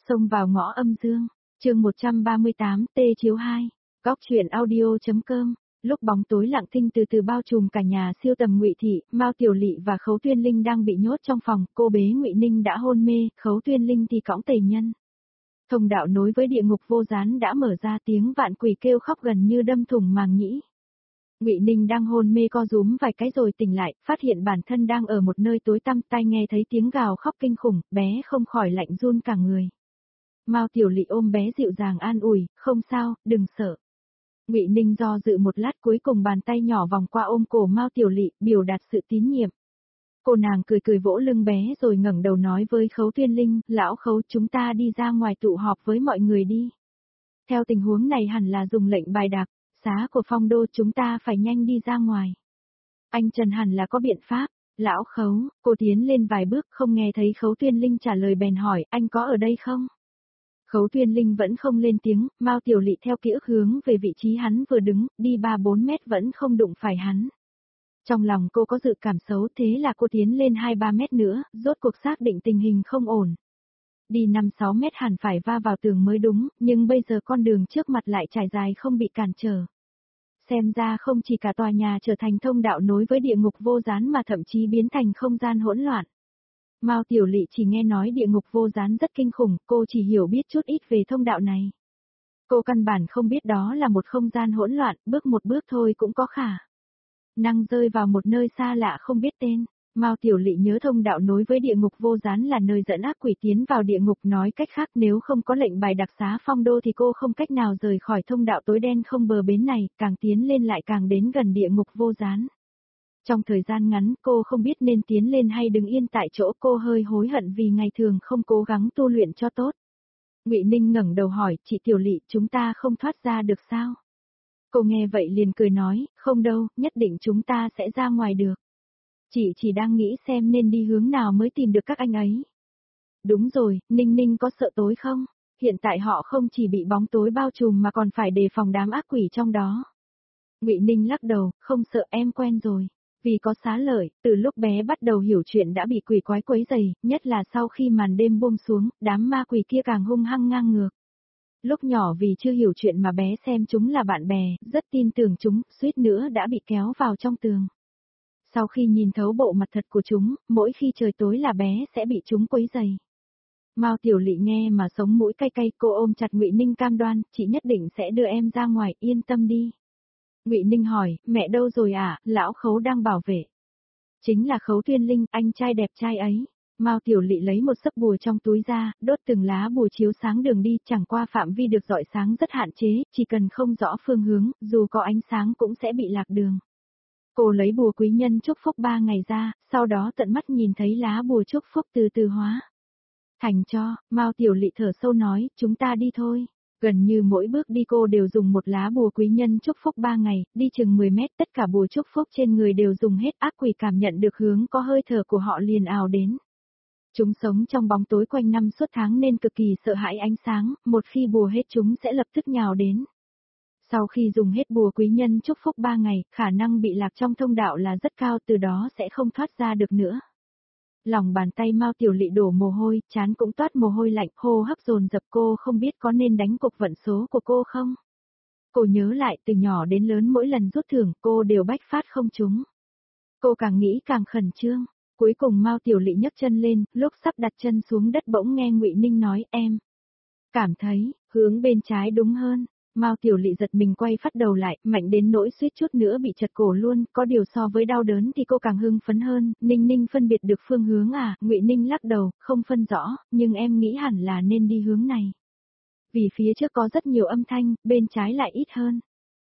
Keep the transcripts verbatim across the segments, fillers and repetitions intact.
Xông vào ngõ âm dương, chương một trăm ba mươi tám, Tê chiếu hai, góc truyện audio.com. Lúc bóng tối lặng thinh từ từ bao trùm cả nhà siêu tầm Ngụy Thị, Mao Tiểu Lị và Khấu Tuyên Linh đang bị nhốt trong phòng, cô bế Ngụy Ninh đã hôn mê, Khấu Tuyên Linh thì cõng Tề Nhân. Thông đạo nối với địa ngục vô gián đã mở ra, tiếng vạn quỷ kêu khóc gần như đâm thủng màng nhĩ. Ngụy Ninh đang hôn mê co rúm vài cái rồi tỉnh lại, phát hiện bản thân đang ở một nơi tối tăm, tai nghe thấy tiếng gào khóc kinh khủng, bé không khỏi lạnh run cả người. Mao Tiểu Lị ôm bé dịu dàng an ủi, không sao, đừng sợ. Ngụy Ninh do dự một lát, cuối cùng bàn tay nhỏ vòng qua ôm cổ Mao Tiểu Lị, biểu đạt sự tín nhiệm. Cô nàng cười cười vỗ lưng bé rồi ngẩng đầu nói với Khấu Tuyên Linh, lão Khấu, chúng ta đi ra ngoài tụ họp với mọi người đi. Theo tình huống này hẳn là dùng lệnh bài đặc xá của phong đô, chúng ta phải nhanh đi ra ngoài. Anh Trần hẳn là có biện pháp. Lão Khấu, cô tiến lên vài bước không nghe thấy Khấu Tuyên Linh trả lời bèn hỏi, anh có ở đây không? Khấu Tuyên Linh vẫn không lên tiếng, Mao Tiểu Lị theo ký ức hướng về vị trí hắn vừa đứng, đi ba bốn mét vẫn không đụng phải hắn. Trong lòng cô có dự cảm xấu, thế là cô tiến lên hai ba mét nữa, rốt cuộc xác định tình hình không ổn. Đi năm sáu mét hẳn phải va vào tường mới đúng, nhưng bây giờ con đường trước mặt lại trải dài không bị cản trở. Xem ra không chỉ cả tòa nhà trở thành thông đạo nối với địa ngục vô gián mà thậm chí biến thành không gian hỗn loạn. Mao Tiểu Lị chỉ nghe nói địa ngục vô gián rất kinh khủng, cô chỉ hiểu biết chút ít về thông đạo này. Cô căn bản không biết đó là một không gian hỗn loạn, bước một bước thôi cũng có khả năng rơi vào một nơi xa lạ không biết tên. Mao Tiểu Lị nhớ thông đạo nối với địa ngục vô gián là nơi dẫn ác quỷ tiến vào địa ngục, nói cách khác nếu không có lệnh bài đặc xá phong đô thì cô không cách nào rời khỏi thông đạo tối đen không bờ bến này, càng tiến lên lại càng đến gần địa ngục vô gián. Trong thời gian ngắn cô không biết nên tiến lên hay đứng yên tại chỗ, cô hơi hối hận vì ngày thường không cố gắng tu luyện cho tốt. Ngụy Ninh ngẩng đầu hỏi, chị Tiểu Lị, chúng ta không thoát ra được sao? Cô nghe vậy liền cười nói, không đâu, nhất định chúng ta sẽ ra ngoài được. Chị chỉ đang nghĩ xem nên đi hướng nào mới tìm được các anh ấy. Đúng rồi, Ninh Ninh có sợ tối không? Hiện tại họ không chỉ bị bóng tối bao trùm mà còn phải đề phòng đám ác quỷ trong đó. Ngụy Ninh lắc đầu, không sợ, em quen rồi. Vì có Xá Lợi, từ lúc bé bắt đầu hiểu chuyện đã bị quỷ quái quấy rầy, nhất là sau khi màn đêm buông xuống, đám ma quỷ kia càng hung hăng ngang ngược. Lúc nhỏ vì chưa hiểu chuyện mà bé xem chúng là bạn bè, rất tin tưởng chúng, suýt nữa đã bị kéo vào trong tường. Sau khi nhìn thấu bộ mặt thật của chúng, mỗi khi trời tối là bé sẽ bị chúng quấy rầy. Mao Tiểu Lị nghe mà sống mũi cay cay, cô ôm chặt Ngụy Ninh cam đoan, chị nhất định sẽ đưa em ra ngoài, yên tâm đi. Ngụy Ninh hỏi, mẹ đâu rồi à, lão Khấu đang bảo vệ. Chính là Khấu Tuyên Linh, anh trai đẹp trai ấy. Mao Tiểu Lị lấy một sấp bùa trong túi ra, đốt từng lá bùa chiếu sáng đường đi, chẳng qua phạm vi được rọi sáng rất hạn chế, chỉ cần không rõ phương hướng, dù có ánh sáng cũng sẽ bị lạc đường. Cô lấy bùa quý nhân chúc phúc ba ngày ra, sau đó tận mắt nhìn thấy lá bùa chúc phúc từ từ hóa thành cho, Mao Tiểu Lị thở sâu nói, chúng ta đi thôi. Gần như mỗi bước đi cô đều dùng một lá bùa quý nhân chúc phúc ba ngày, đi chừng mười mét, tất cả bùa chúc phúc trên người đều dùng hết, ác quỷ cảm nhận được hướng có hơi thở của họ liền ào đến. Chúng sống trong bóng tối quanh năm suốt tháng nên cực kỳ sợ hãi ánh sáng, một khi bùa hết chúng sẽ lập tức nhào đến. Sau khi dùng hết bùa quý nhân chúc phúc ba ngày, khả năng bị lạc trong thông đạo là rất cao, từ đó sẽ không thoát ra được nữa. Lòng bàn tay Mao Tiểu Lị đổ mồ hôi, trán cũng toát mồ hôi lạnh, hô hấp dồn dập, cô không biết có nên đánh cuộc vận số của cô không? Cô nhớ lại từ nhỏ đến lớn mỗi lần rút thưởng cô đều bách phát không trúng. Cô càng nghĩ càng khẩn trương, cuối cùng Mao Tiểu Lị nhấc chân lên, lúc sắp đặt chân xuống đất bỗng nghe Ngụy Ninh nói, em cảm thấy, hướng bên trái đúng hơn. Mao Tiểu Lị giật mình quay phát đầu lại, mạnh đến nỗi suýt chút nữa bị chật cổ luôn, có điều so với đau đớn thì cô càng hưng phấn hơn. Ninh Ninh phân biệt được phương hướng à? Ngụy Ninh lắc đầu, không phân rõ, nhưng em nghĩ hẳn là nên đi hướng này. Vì phía trước có rất nhiều âm thanh, bên trái lại ít hơn.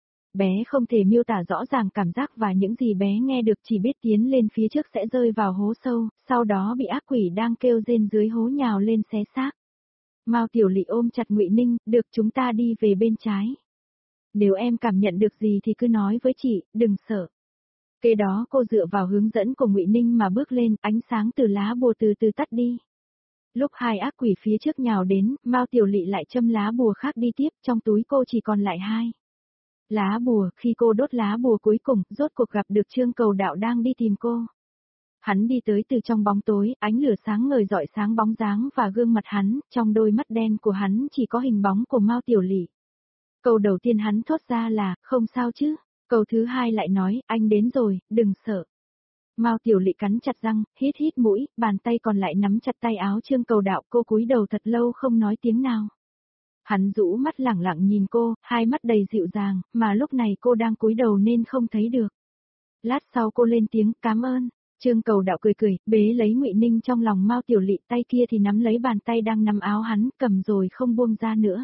Bé không thể miêu tả rõ ràng cảm giác và những gì bé nghe được, chỉ biết tiến lên phía trước sẽ rơi vào hố sâu, sau đó bị ác quỷ đang kêu rên dưới hố nhào lên xé xác. Mao Tiểu Lị ôm chặt Ngụy Ninh, được, chúng ta đi về bên trái. Nếu em cảm nhận được gì thì cứ nói với chị, đừng sợ. Kế đó cô dựa vào hướng dẫn của Ngụy Ninh mà bước lên, ánh sáng từ lá bùa từ từ tắt đi. Lúc hai ác quỷ phía trước nhào đến, Mao Tiểu Lị lại châm lá bùa khác đi tiếp, trong túi cô chỉ còn lại hai lá bùa, khi cô đốt lá bùa cuối cùng, rốt cuộc gặp được Trương Cầu Đạo đang đi tìm cô. Hắn đi tới từ trong bóng tối, ánh lửa sáng ngời rọi sáng bóng dáng và gương mặt hắn, trong đôi mắt đen của hắn chỉ có hình bóng của Mao Tiểu Lị. Câu đầu tiên hắn thốt ra là, không sao chứ. Câu thứ hai lại nói, anh đến rồi, đừng sợ. Mao Tiểu Lị cắn chặt răng, hít hít mũi, bàn tay còn lại nắm chặt tay áo Trương Cầu Đạo, cô cúi đầu thật lâu không nói tiếng nào. Hắn rũ mắt lẳng lặng nhìn cô, hai mắt đầy dịu dàng, mà lúc này cô đang cúi đầu nên không thấy được. Lát sau cô lên tiếng, cảm ơn. Trương Cầu Đạo cười cười, bế lấy Ngụy Ninh trong lòng Mao Tiểu Lị, tay kia thì nắm lấy bàn tay đang nắm áo hắn, cầm rồi không buông ra nữa.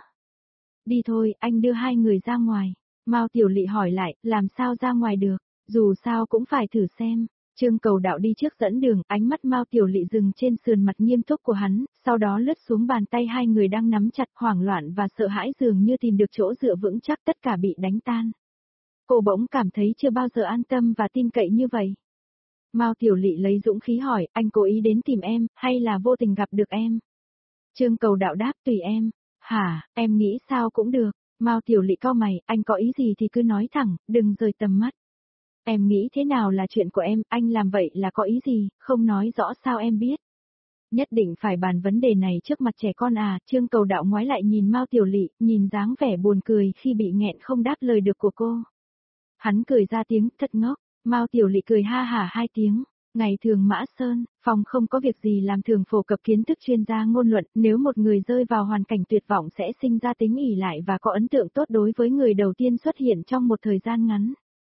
Đi thôi, anh đưa hai người ra ngoài. Mao Tiểu Lị hỏi lại, làm sao ra ngoài được, dù sao cũng phải thử xem. Trương Cầu Đạo đi trước dẫn đường, ánh mắt Mao Tiểu Lị dừng trên sườn mặt nghiêm túc của hắn, sau đó lướt xuống bàn tay hai người đang nắm chặt, hoảng loạn và sợ hãi dường như tìm được chỗ dựa vững chắc, tất cả bị đánh tan. Cô bỗng cảm thấy chưa bao giờ an tâm và tin cậy như vậy. Mao Tiểu Lị lấy dũng khí hỏi, anh cố ý đến tìm em, hay là vô tình gặp được em? Trương Cầu Đạo đáp, tùy em. Hả, em nghĩ sao cũng được. Mao Tiểu Lị cau mày, anh có ý gì thì cứ nói thẳng, đừng rời tầm mắt. Em nghĩ thế nào là chuyện của em, anh làm vậy là có ý gì, không nói rõ sao em biết. Nhất định phải bàn vấn đề này trước mặt trẻ con à, Trương Cầu Đạo ngoái lại nhìn Mao Tiểu Lị, nhìn dáng vẻ buồn cười khi bị nghẹn không đáp lời được của cô. Hắn cười ra tiếng, thật ngốc. Mao Tiểu Lị cười ha hả hai tiếng. Ngày thường Mã Sơn, phòng không có việc gì làm thường phổ cập kiến thức chuyên gia ngôn luận, nếu một người rơi vào hoàn cảnh tuyệt vọng sẽ sinh ra tính ỷ lại và có ấn tượng tốt đối với người đầu tiên xuất hiện trong một thời gian ngắn.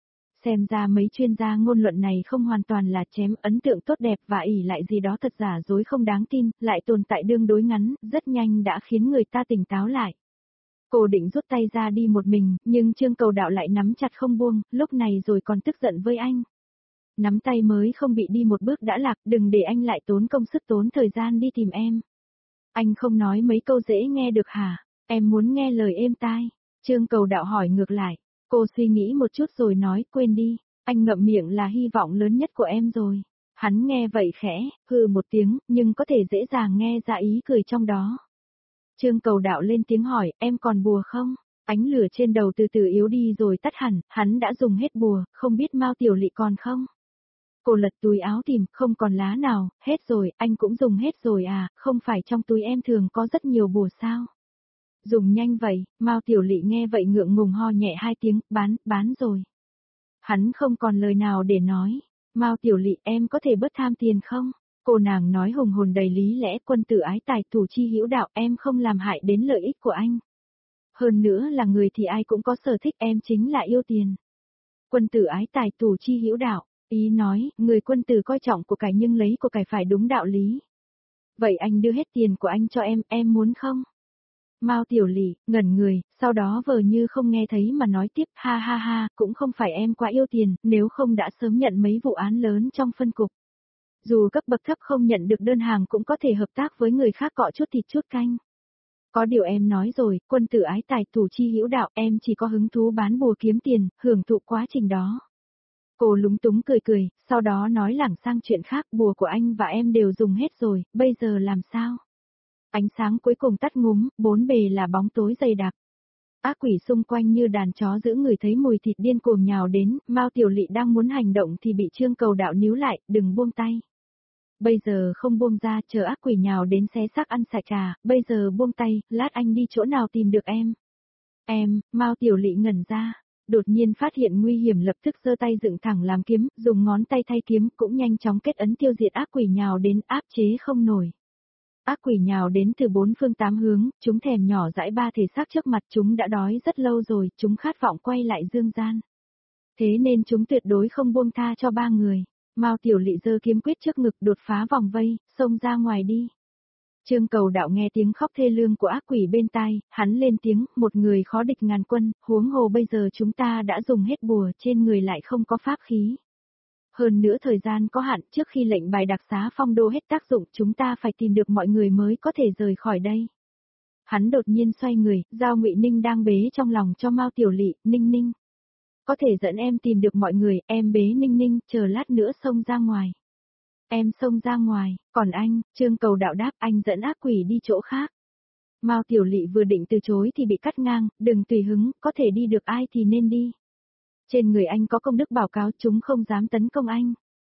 Xem ra mấy chuyên gia ngôn luận này không hoàn toàn là chém ấn tượng tốt đẹp và ỷ lại gì đó thật giả dối không đáng tin, lại tồn tại đương đối ngắn, rất nhanh đã khiến người ta tỉnh táo lại. Cô định rút tay ra đi một mình, nhưng Trương Cầu Đạo lại nắm chặt không buông, lúc này rồi còn tức giận với anh. Nắm tay mới không bị đi một bước đã lạc, đừng để anh lại tốn công sức tốn thời gian đi tìm em. Anh không nói mấy câu dễ nghe được hả? Em muốn nghe lời êm tai. Trương Cầu Đạo hỏi ngược lại. Cô suy nghĩ một chút rồi nói, quên đi, anh ngậm miệng là hy vọng lớn nhất của em rồi. Hắn nghe vậy khẽ, hừ một tiếng, nhưng có thể dễ dàng nghe ra ý cười trong đó. Trương Cầu Đạo lên tiếng hỏi, em còn bùa không? Ánh lửa trên đầu từ từ yếu đi rồi tắt hẳn, hắn đã dùng hết bùa, không biết Mao Tiểu Lị còn không? Cô lật túi áo tìm, không còn lá nào, hết rồi, anh cũng dùng hết rồi à, không phải trong túi em thường có rất nhiều bùa sao? Dùng nhanh vậy, Mao Tiểu Lị nghe vậy ngượng ngùng ho nhẹ hai tiếng, bán, bán rồi. Hắn không còn lời nào để nói. Mao Tiểu Lị, em có thể bớt tham tiền không? Cô nàng nói hùng hồn đầy lý lẽ, quân tử ái tài thủ chi hữu đạo, em không làm hại đến lợi ích của anh. Hơn nữa là người thì ai cũng có sở thích, em chính là yêu tiền. Quân tử ái tài thủ chi hữu đạo, ý nói, người quân tử coi trọng của cải nhưng lấy của cải phải đúng đạo lý. Vậy anh đưa hết tiền của anh cho em, em muốn không? Mao Tiểu Lị, ngẩn người, sau đó vờ như không nghe thấy mà nói tiếp, ha ha ha, cũng không phải em quá yêu tiền, nếu không đã sớm nhận mấy vụ án lớn trong phân cục. Dù cấp bậc thấp không nhận được đơn hàng cũng có thể hợp tác với người khác cọ chút thịt chút canh. Có điều em nói rồi, quân tử ái tài thủ chi hữu đạo, em chỉ có hứng thú bán bùa kiếm tiền, hưởng thụ quá trình đó. Cô lúng túng cười cười, sau đó nói lảng sang chuyện khác, bùa của anh và em đều dùng hết rồi, bây giờ làm sao? Ánh sáng cuối cùng tắt ngúm, bốn bề là bóng tối dày đặc. Ác quỷ xung quanh như đàn chó giữ người thấy mùi thịt điên cuồng nhào đến, Mao Tiểu Lị đang muốn hành động thì bị Trương Cầu Đạo níu lại, đừng buông tay. Bây giờ không buông ra, chờ ác quỷ nhào đến xé xác ăn sạch à, bây giờ buông tay, lát anh đi chỗ nào tìm được em. Em, Mao Tiểu Lị ngẩn ra, đột nhiên phát hiện nguy hiểm lập tức giơ tay dựng thẳng làm kiếm, dùng ngón tay thay kiếm cũng nhanh chóng kết ấn tiêu diệt ác quỷ nhào đến áp chế không nổi. Ác quỷ nhào đến từ bốn phương tám hướng, chúng thèm nhỏ dãi ba thể xác trước mặt, chúng đã đói rất lâu rồi, chúng khát vọng quay lại dương gian. Thế nên chúng tuyệt đối không buông tha cho ba người. Mao Tiểu Lị giơ kiếm quyết trước ngực đột phá vòng vây, xông ra ngoài đi. Trương Cầu Đạo nghe tiếng khóc thê lương của ác quỷ bên tai, hắn lên tiếng, một người khó địch ngàn quân, huống hồ bây giờ chúng ta đã dùng hết bùa, trên người lại không có pháp khí. Hơn nữa thời gian có hạn, trước khi lệnh bài đặc xá phong đô hết tác dụng, chúng ta phải tìm được mọi người mới có thể rời khỏi đây. Hắn đột nhiên xoay người, giao Ngụy Ninh đang bế trong lòng cho Mao Tiểu Lị, Ninh Ninh. Có thể dẫn em tìm được mọi người, em bế Ninh Ninh, chờ lát nữa xông ra ngoài. Em xông ra ngoài, còn anh, Trương Cầu Đạo đáp, anh dẫn ác quỷ đi chỗ khác. Mao Tiểu Lị vừa định từ chối thì bị cắt ngang, đừng tùy hứng, có thể đi được ai thì nên đi. Trên người anh có công đức bảo cáo, chúng không dám tấn công anh.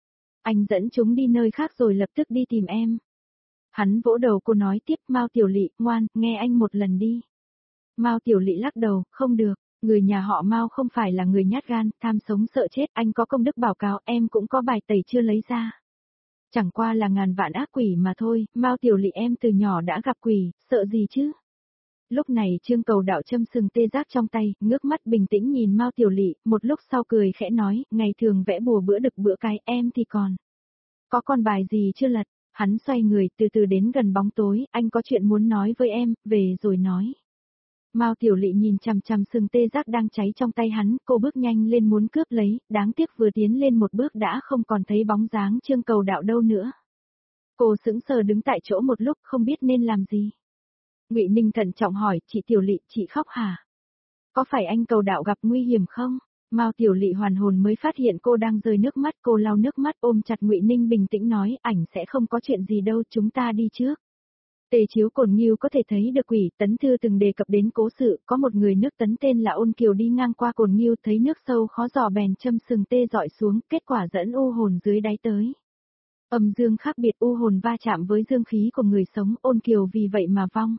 anh dẫn chúng đi nơi khác rồi lập tức đi tìm em. Hắn vỗ đầu cô nói tiếp, Mao Tiểu Lị, ngoan, nghe anh một lần đi. Mao Tiểu Lị lắc đầu, không được, người nhà họ Mao không phải là người nhát gan, tham sống sợ chết, anh có công đức báo cáo, em cũng có bài tẩy chưa lấy ra. Chẳng qua là ngàn vạn ác quỷ mà thôi, Mao Tiểu Lị em từ nhỏ đã gặp quỷ, sợ gì chứ? Lúc này Trương Cầu Đạo châm sừng tê giác trong tay, ngước mắt bình tĩnh nhìn Mao Tiểu Lị, một lúc sau cười khẽ nói, ngày thường vẽ bùa bữa đực bữa cái, em thì còn. Có con bài gì chưa lật? Hắn xoay người, từ từ đến gần bóng tối, anh có chuyện muốn nói với em, về rồi nói. Mao Tiểu Lị nhìn chằm chằm sừng tê giác đang cháy trong tay hắn, cô bước nhanh lên muốn cướp lấy, đáng tiếc vừa tiến lên một bước đã không còn thấy bóng dáng Trương Cầu Đạo đâu nữa. Cô sững sờ đứng tại chỗ một lúc không biết nên làm gì. Ngụy Ninh thận trọng hỏi, chị Tiểu Lị, chị khóc hả? Có phải anh Cầu Đạo gặp nguy hiểm không? Mao Tiểu Lị hoàn hồn mới phát hiện cô đang rơi nước mắt, cô lau nước mắt ôm chặt Ngụy Ninh bình tĩnh nói, ảnh sẽ không có chuyện gì đâu, chúng ta đi trước. Tề chiếu cồn nghiêu có thể thấy được quỷ, Tấn Thư từng đề cập đến cố sự, có một người nước Tấn tên là Ôn Kiều đi ngang qua cồn nghiêu thấy nước sâu khó dò bèn châm sừng tê dọi xuống, kết quả dẫn u hồn dưới đáy tới. Âm dương khác biệt, u hồn va chạm với dương khí của người sống, Ôn Kiều vì vậy mà vong.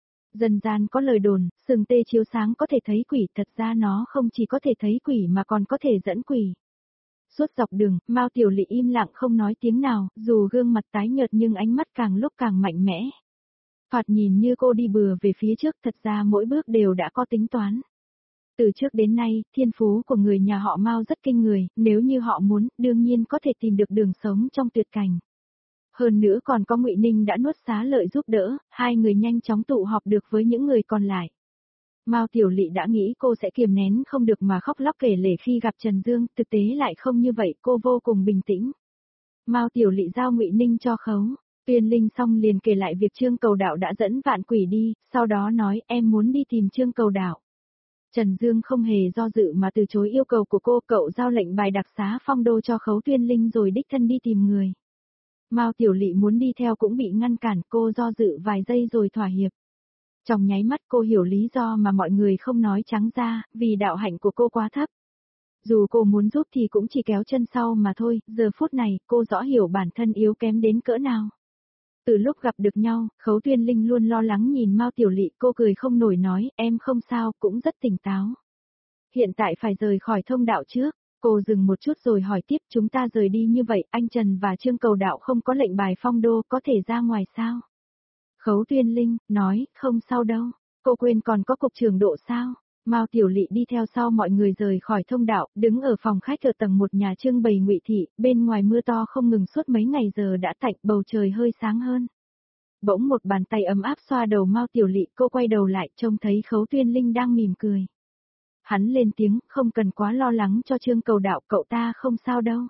Dân gian có lời đồn, sừng tê chiếu sáng có thể thấy quỷ, thật ra nó không chỉ có thể thấy quỷ mà còn có thể dẫn quỷ. Suốt dọc đường, Mao Tiểu Lị im lặng không nói tiếng nào, dù gương mặt tái nhợt nhưng ánh mắt càng lúc càng mạnh mẽ. Thoạt nhìn như cô đi bừa về phía trước, thật ra mỗi bước đều đã có tính toán. Từ trước đến nay, thiên phú của người nhà họ Mao rất kinh người, nếu như họ muốn, đương nhiên có thể tìm được đường sống trong tuyệt cảnh. Hơn nữa còn có Ngụy Ninh đã nuốt xá lợi giúp đỡ, hai người nhanh chóng tụ họp được với những người còn lại. Mao Tiểu Lị đã nghĩ cô sẽ kiềm nén không được mà khóc lóc kể lể khi gặp Trần Dương, thực tế lại không như vậy, cô vô cùng bình tĩnh. Mao Tiểu Lị giao Ngụy Ninh cho Khấu Tuyên Linh xong liền kể lại việc Trương Cầu Đạo đã dẫn vạn quỷ đi, sau đó nói em muốn đi tìm Trương Cầu Đạo. Trần Dương không hề do dự mà từ chối yêu cầu của cô, cậu giao lệnh bài đặc xá phong đô cho Khấu Tuyên Linh rồi đích thân đi tìm người. Mao Tiểu Lị muốn đi theo cũng bị ngăn cản, cô do dự vài giây rồi thỏa hiệp. Trong nháy mắt cô hiểu lý do mà mọi người không nói trắng ra, vì đạo hạnh của cô quá thấp. Dù cô muốn giúp thì cũng chỉ kéo chân sau mà thôi, giờ phút này cô rõ hiểu bản thân yếu kém đến cỡ nào. Từ lúc gặp được nhau, Khấu Tuyên Linh luôn lo lắng nhìn Mao Tiểu Lị, cô cười không nổi nói, em không sao, cũng rất tỉnh táo. Hiện tại phải rời khỏi thông đạo trước, cô dừng một chút rồi hỏi tiếp, chúng ta rời đi như vậy, anh Trần và Trương Cầu Đạo không có lệnh bài phong đô, có thể ra ngoài sao? Khấu Tuyên Linh, nói, không sao đâu, cô quên còn có cục trưởng Độ sao? Mao Tiểu Lị đi theo sau mọi người rời khỏi thông đạo, đứng ở phòng khách ở tầng một nhà trưng bày Ngụy thị, bên ngoài mưa to không ngừng suốt mấy ngày giờ đã tạnh, bầu trời hơi sáng hơn. Bỗng một bàn tay ấm áp xoa đầu Mao Tiểu Lị, cô quay đầu lại trông thấy Khấu Tuyên Linh đang mỉm cười. Hắn lên tiếng, không cần quá lo lắng cho Trương Cầu Đạo, cậu ta không sao đâu.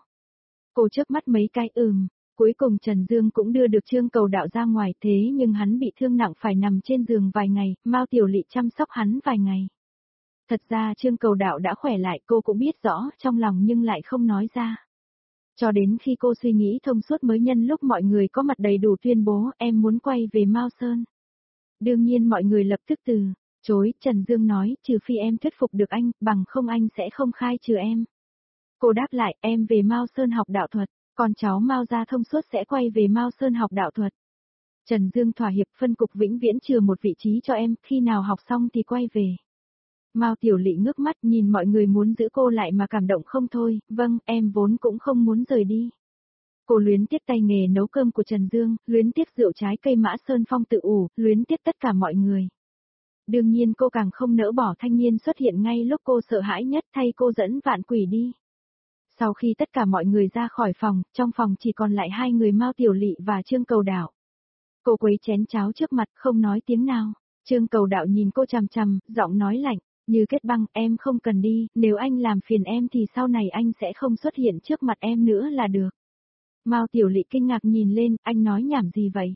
Cô chớp mắt mấy cái ừm. Cuối cùng Trần Dương cũng đưa được Trương Cầu Đạo ra ngoài, thế nhưng hắn bị thương nặng phải nằm trên giường vài ngày, Mao Tiểu Lị chăm sóc hắn vài ngày. Thật ra Trương Cầu Đạo đã khỏe lại, cô cũng biết rõ trong lòng nhưng lại không nói ra. Cho đến khi cô suy nghĩ thông suốt mới nhân lúc mọi người có mặt đầy đủ tuyên bố em muốn quay về Mao Sơn. Đương nhiên mọi người lập tức từ chối, Trần Dương nói, trừ phi em thuyết phục được anh, bằng không anh sẽ không khai trừ em. Cô đáp lại, em về Mao Sơn học đạo thuật, còn cháu Mao gia thông suốt sẽ quay về Mao Sơn học đạo thuật. Trần Dương thỏa hiệp, phân cục vĩnh viễn trừ một vị trí cho em, khi nào học xong thì quay về. Mao Tiểu Lị ngước mắt nhìn mọi người muốn giữ cô lại mà cảm động không thôi, vâng, em vốn cũng không muốn rời đi. Cô luyến tiếc tay nghề nấu cơm của Trần Dương, luyến tiếc rượu trái cây Mã Sơn Phong tự ủ, luyến tiếc tất cả mọi người. Đương nhiên cô càng không nỡ bỏ thanh niên xuất hiện ngay lúc cô sợ hãi nhất thay cô dẫn vạn quỷ đi. Sau khi tất cả mọi người ra khỏi phòng, trong phòng chỉ còn lại hai người Mao Tiểu Lị và Trương Cầu Đạo. Cô quấy chén cháo trước mặt không nói tiếng nào. Trương Cầu Đạo nhìn cô chằm chằm, giọng nói lạnh, như kết băng, em không cần đi, nếu anh làm phiền em thì sau này anh sẽ không xuất hiện trước mặt em nữa là được. Mao Tiểu Lị kinh ngạc nhìn lên, anh nói nhảm gì vậy?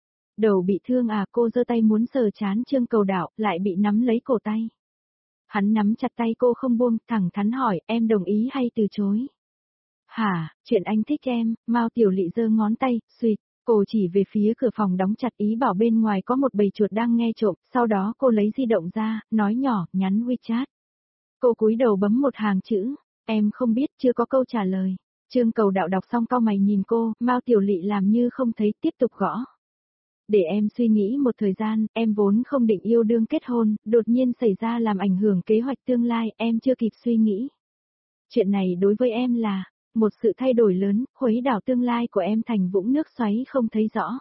Đầu bị thương à? Cô giơ tay muốn sờ trán Trương Cầu Đạo, lại bị nắm lấy cổ tay. Hắn nắm chặt tay cô không buông, thẳng thắn hỏi, em đồng ý hay từ chối? Hả, chuyện anh thích em, Mao Tiểu Lị giơ ngón tay, suýt, cô chỉ về phía cửa phòng đóng chặt ý bảo bên ngoài có một bầy chuột đang nghe trộm, sau đó cô lấy di động ra, nói nhỏ, nhắn WeChat. Cô cúi đầu bấm một hàng chữ, em không biết, chưa có câu trả lời. Trương Cầu Đạo đọc xong cau mày nhìn cô, Mao Tiểu Lị làm như không thấy, tiếp tục gõ. Để em suy nghĩ một thời gian, em vốn không định yêu đương kết hôn, đột nhiên xảy ra làm ảnh hưởng kế hoạch tương lai, em chưa kịp suy nghĩ. Chuyện này đối với em là một sự thay đổi lớn, khuấy đảo tương lai của em thành vũng nước xoáy không thấy rõ.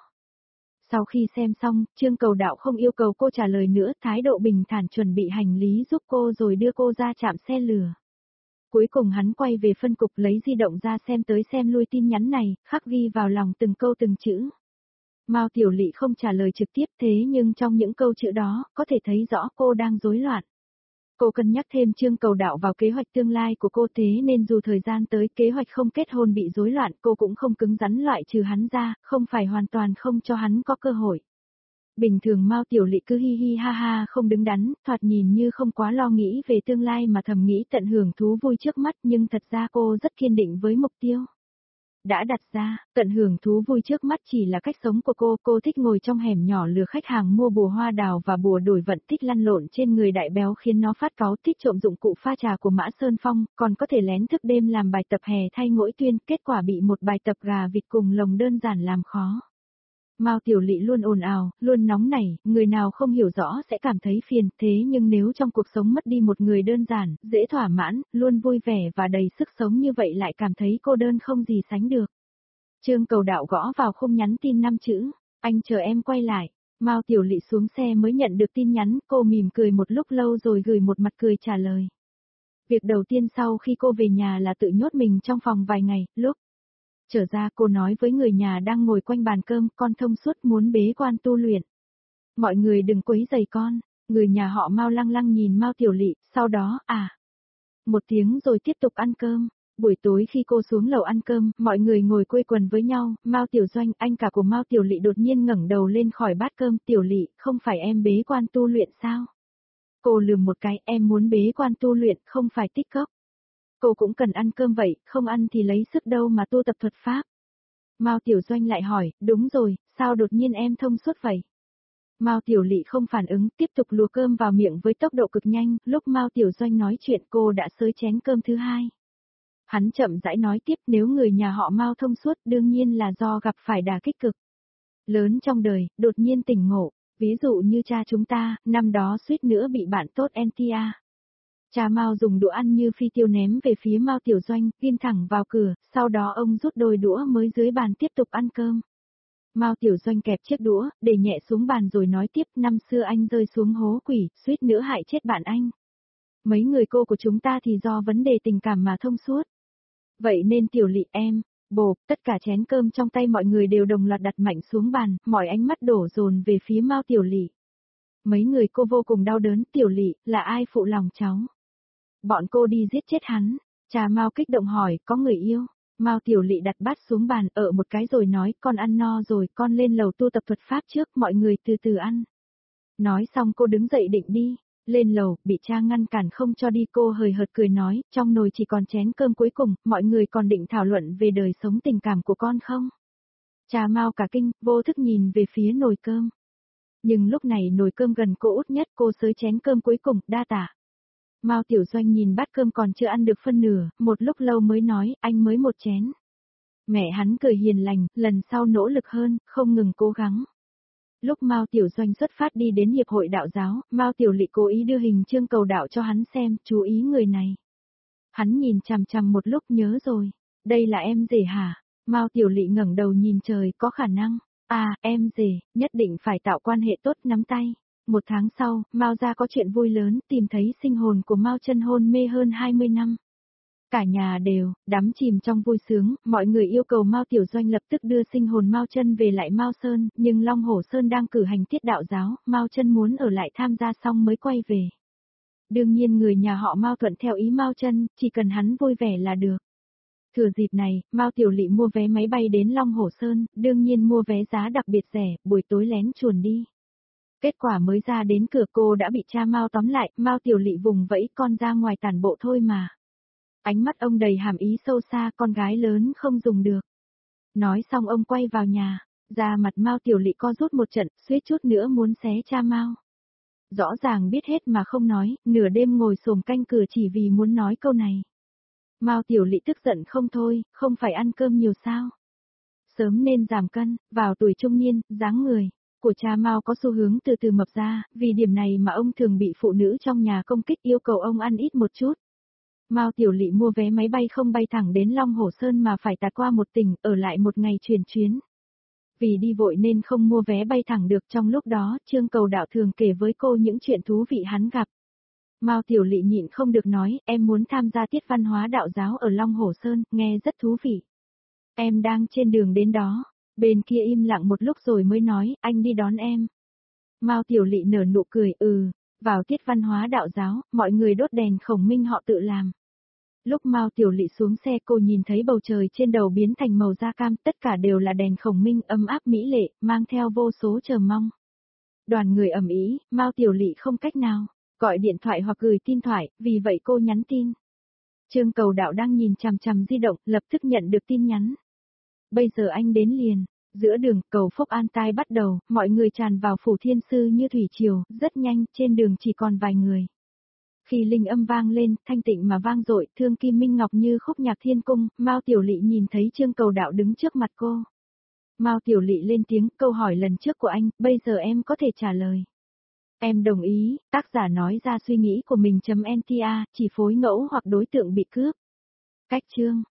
Sau khi xem xong, Trương Cầu Đạo không yêu cầu cô trả lời nữa, thái độ bình thản chuẩn bị hành lý giúp cô rồi đưa cô ra trạm xe lửa. Cuối cùng hắn quay về phân cục lấy di động ra xem tới xem lui tin nhắn này, khắc ghi vào lòng từng câu từng chữ. Mao Tiểu Lị không trả lời trực tiếp thế nhưng trong những câu chữ đó, có thể thấy rõ cô đang rối loạn. Cô cân nhắc thêm Trương Cầu Đạo vào kế hoạch tương lai của cô thế nên dù thời gian tới kế hoạch không kết hôn bị rối loạn cô cũng không cứng rắn loại trừ hắn ra, không phải hoàn toàn không cho hắn có cơ hội. Bình thường Mao Tiểu Lị cứ hi hi ha ha không đứng đắn, thoạt nhìn như không quá lo nghĩ về tương lai mà thầm nghĩ tận hưởng thú vui trước mắt nhưng thật ra cô rất kiên định với mục tiêu. Đã đặt ra, tận hưởng thú vui trước mắt chỉ là cách sống của cô, cô thích ngồi trong hẻm nhỏ lừa khách hàng mua bùa hoa đào và bùa đổi vận, thích lăn lộn trên người đại béo khiến nó phát cáu, thích trộm dụng cụ pha trà của Mã Sơn Phong, còn có thể lén thức đêm làm bài tập hè thay ngỗi tuyên, kết quả bị một bài tập gà vịt cùng lồng đơn giản làm khó. Mao Tiểu Lị luôn ồn ào, luôn nóng nảy, người nào không hiểu rõ sẽ cảm thấy phiền, thế nhưng nếu trong cuộc sống mất đi một người đơn giản, dễ thỏa mãn, luôn vui vẻ và đầy sức sống như vậy lại cảm thấy cô đơn không gì sánh được. Trương Cầu Đạo gõ vào khung nhắn tin năm chữ, anh chờ em quay lại. Mao Tiểu Lị xuống xe mới nhận được tin nhắn, cô mỉm cười một lúc lâu rồi gửi một mặt cười trả lời. Việc đầu tiên sau khi cô về nhà là tự nhốt mình trong phòng vài ngày, lúc trở ra cô nói với người nhà đang ngồi quanh bàn cơm, con thông suốt muốn bế quan tu luyện. Mọi người đừng quấy rầy con, người nhà họ Mao lăng lăng nhìn Mao Tiểu Lị, sau đó, à, một tiếng rồi tiếp tục ăn cơm. Buổi tối khi cô xuống lầu ăn cơm, mọi người ngồi quây quần với nhau, Mao Tiểu Doanh, anh cả của Mao Tiểu Lị đột nhiên ngẩng đầu lên khỏi bát cơm, Tiểu Lị, không phải em bế quan tu luyện sao? Cô lườm một cái, em muốn bế quan tu luyện, không phải tích cốc. Cô cũng cần ăn cơm vậy, không ăn thì lấy sức đâu mà tu tập thuật pháp. Mao Tiểu Doanh lại hỏi, đúng rồi, sao đột nhiên em thông suốt vậy? Mao Tiểu Lị không phản ứng, tiếp tục lùa cơm vào miệng với tốc độ cực nhanh, lúc Mao Tiểu Doanh nói chuyện cô đã xới chén cơm thứ hai. Hắn chậm rãi nói tiếp, nếu người nhà họ Mao thông suốt đương nhiên là do gặp phải đả kích cực lớn trong đời, đột nhiên tỉnh ngộ, ví dụ như cha chúng ta, năm đó suýt nữa bị bạn tốt en tê a. Cha Mao dùng đũa ăn như phi tiêu ném về phía Mao Tiểu Doanh, ghim thẳng vào cửa, sau đó ông rút đôi đũa mới dưới bàn tiếp tục ăn cơm. Mao Tiểu Doanh kẹp chiếc đũa, để nhẹ xuống bàn rồi nói tiếp, năm xưa anh rơi xuống hố quỷ, suýt nữa hại chết bạn anh. Mấy người cô của chúng ta thì do vấn đề tình cảm mà thông suốt. Vậy nên Tiểu Lị em, bộp, tất cả chén cơm trong tay mọi người đều đồng loạt đặt mạnh xuống bàn, mọi ánh mắt đổ dồn về phía Mao Tiểu Lị. Mấy người cô vô cùng đau đớn, Tiểu Lị, là ai phụ lòng cháu? Bọn cô đi giết chết hắn. Cha Mao kích động hỏi, có người yêu? Mao Tiểu Lị đặt bát xuống bàn, ở một cái rồi nói, con ăn no rồi, con lên lầu tu tập thuật pháp trước, mọi người từ từ ăn. Nói xong cô đứng dậy định đi. Lên lầu, bị cha ngăn cản không cho đi, cô hời hợt cười nói, trong nồi chỉ còn chén cơm cuối cùng, mọi người còn định thảo luận về đời sống tình cảm của con không? Cha Mao cả kinh, vô thức nhìn về phía nồi cơm. Nhưng lúc này nồi cơm gần cô út nhất, cô xới chén cơm cuối cùng, đa tạ. Mao Tiểu Doanh nhìn bát cơm còn chưa ăn được phân nửa, một lúc lâu mới nói, anh mới một chén. Mẹ hắn cười hiền lành, lần sau nỗ lực hơn, không ngừng cố gắng. Lúc Mao Tiểu Doanh xuất phát đi đến hiệp hội đạo giáo, Mao Tiểu Lị cố ý đưa hình Trương Cầu Đạo cho hắn xem, chú ý người này. Hắn nhìn chằm chằm một lúc nhớ rồi, đây là em rể hả? Mao Tiểu Lị ngẩng đầu nhìn trời, có khả năng. À, em rể, nhất định phải tạo quan hệ tốt, nắm tay. Một tháng sau, Mao gia có chuyện vui lớn, tìm thấy sinh hồn của Mao Chân hôn mê hơn hai mươi năm. Cả nhà đều đắm chìm trong vui sướng, mọi người yêu cầu Mao Tiểu Doanh lập tức đưa sinh hồn Mao Chân về lại Mao Sơn, nhưng Long Hổ Sơn đang cử hành tiết đạo giáo, Mao Chân muốn ở lại tham gia xong mới quay về. Đương nhiên người nhà họ Mao thuận theo ý Mao Chân, chỉ cần hắn vui vẻ là được. Thừa dịp này, Mao Tiểu Lị mua vé máy bay đến Long Hổ Sơn, đương nhiên mua vé giá đặc biệt rẻ, buổi tối lén chuồn đi. Kết quả mới ra đến cửa cô đã bị cha Mao tóm lại, Mao Tiểu Lị vùng vẫy, con ra ngoài tản bộ thôi mà. Ánh mắt ông đầy hàm ý sâu xa, con gái lớn không dùng được. Nói xong ông quay vào nhà, da mặt Mao Tiểu Lị co rút một trận, suýt chút nữa muốn xé cha Mao. Rõ ràng biết hết mà không nói, nửa đêm ngồi xổm canh cửa chỉ vì muốn nói câu này. Mao Tiểu Lị tức giận không thôi, không phải ăn cơm nhiều sao? Sớm nên giảm cân, vào tuổi trung niên, dáng người của cha Mao có xu hướng từ từ mập ra, vì điểm này mà ông thường bị phụ nữ trong nhà công kích yêu cầu ông ăn ít một chút. Mao Tiểu Lị mua vé máy bay không bay thẳng đến Long Hồ Sơn mà phải tạt qua một tỉnh, ở lại một ngày chuyển chuyến. Vì đi vội nên không mua vé bay thẳng được, trong lúc đó, Trương Cầu Đạo thường kể với cô những chuyện thú vị hắn gặp. Mao Tiểu Lị nhịn không được nói, em muốn tham gia tiết văn hóa đạo giáo ở Long Hồ Sơn, nghe rất thú vị. Em đang trên đường đến đó. Bên kia im lặng một lúc rồi mới nói, anh đi đón em. Mao Tiểu Lị nở nụ cười, ừ, vào tiết văn hóa đạo giáo, mọi người đốt đèn khổng minh họ tự làm. Lúc Mao Tiểu Lị xuống xe cô nhìn thấy bầu trời trên đầu biến thành màu da cam, tất cả đều là đèn khổng minh ấm áp mỹ lệ, mang theo vô số chờ mong. Đoàn người ầm ĩ, Mao Tiểu Lị không cách nào gọi điện thoại hoặc gửi tin thoại, vì vậy cô nhắn tin. Trương Cầu Đạo đang nhìn chằm chằm di động, lập tức nhận được tin nhắn. Bây giờ anh đến liền. Giữa đường, cầu Phúc An Tai bắt đầu, mọi người tràn vào phủ thiên sư như thủy triều, rất nhanh, trên đường chỉ còn vài người. Khi linh âm vang lên, thanh tịnh mà vang dội, thương kim minh ngọc như khúc nhạc thiên cung, Mao Tiểu Lị nhìn thấy Trương Cầu Đạo đứng trước mặt cô. Mao Tiểu Lị lên tiếng, câu hỏi lần trước của anh, bây giờ em có thể trả lời. Em đồng ý, tác giả nói ra suy nghĩ của mình chấm en tê a, chỉ phối ngẫu hoặc đối tượng bị cướp. Cách chương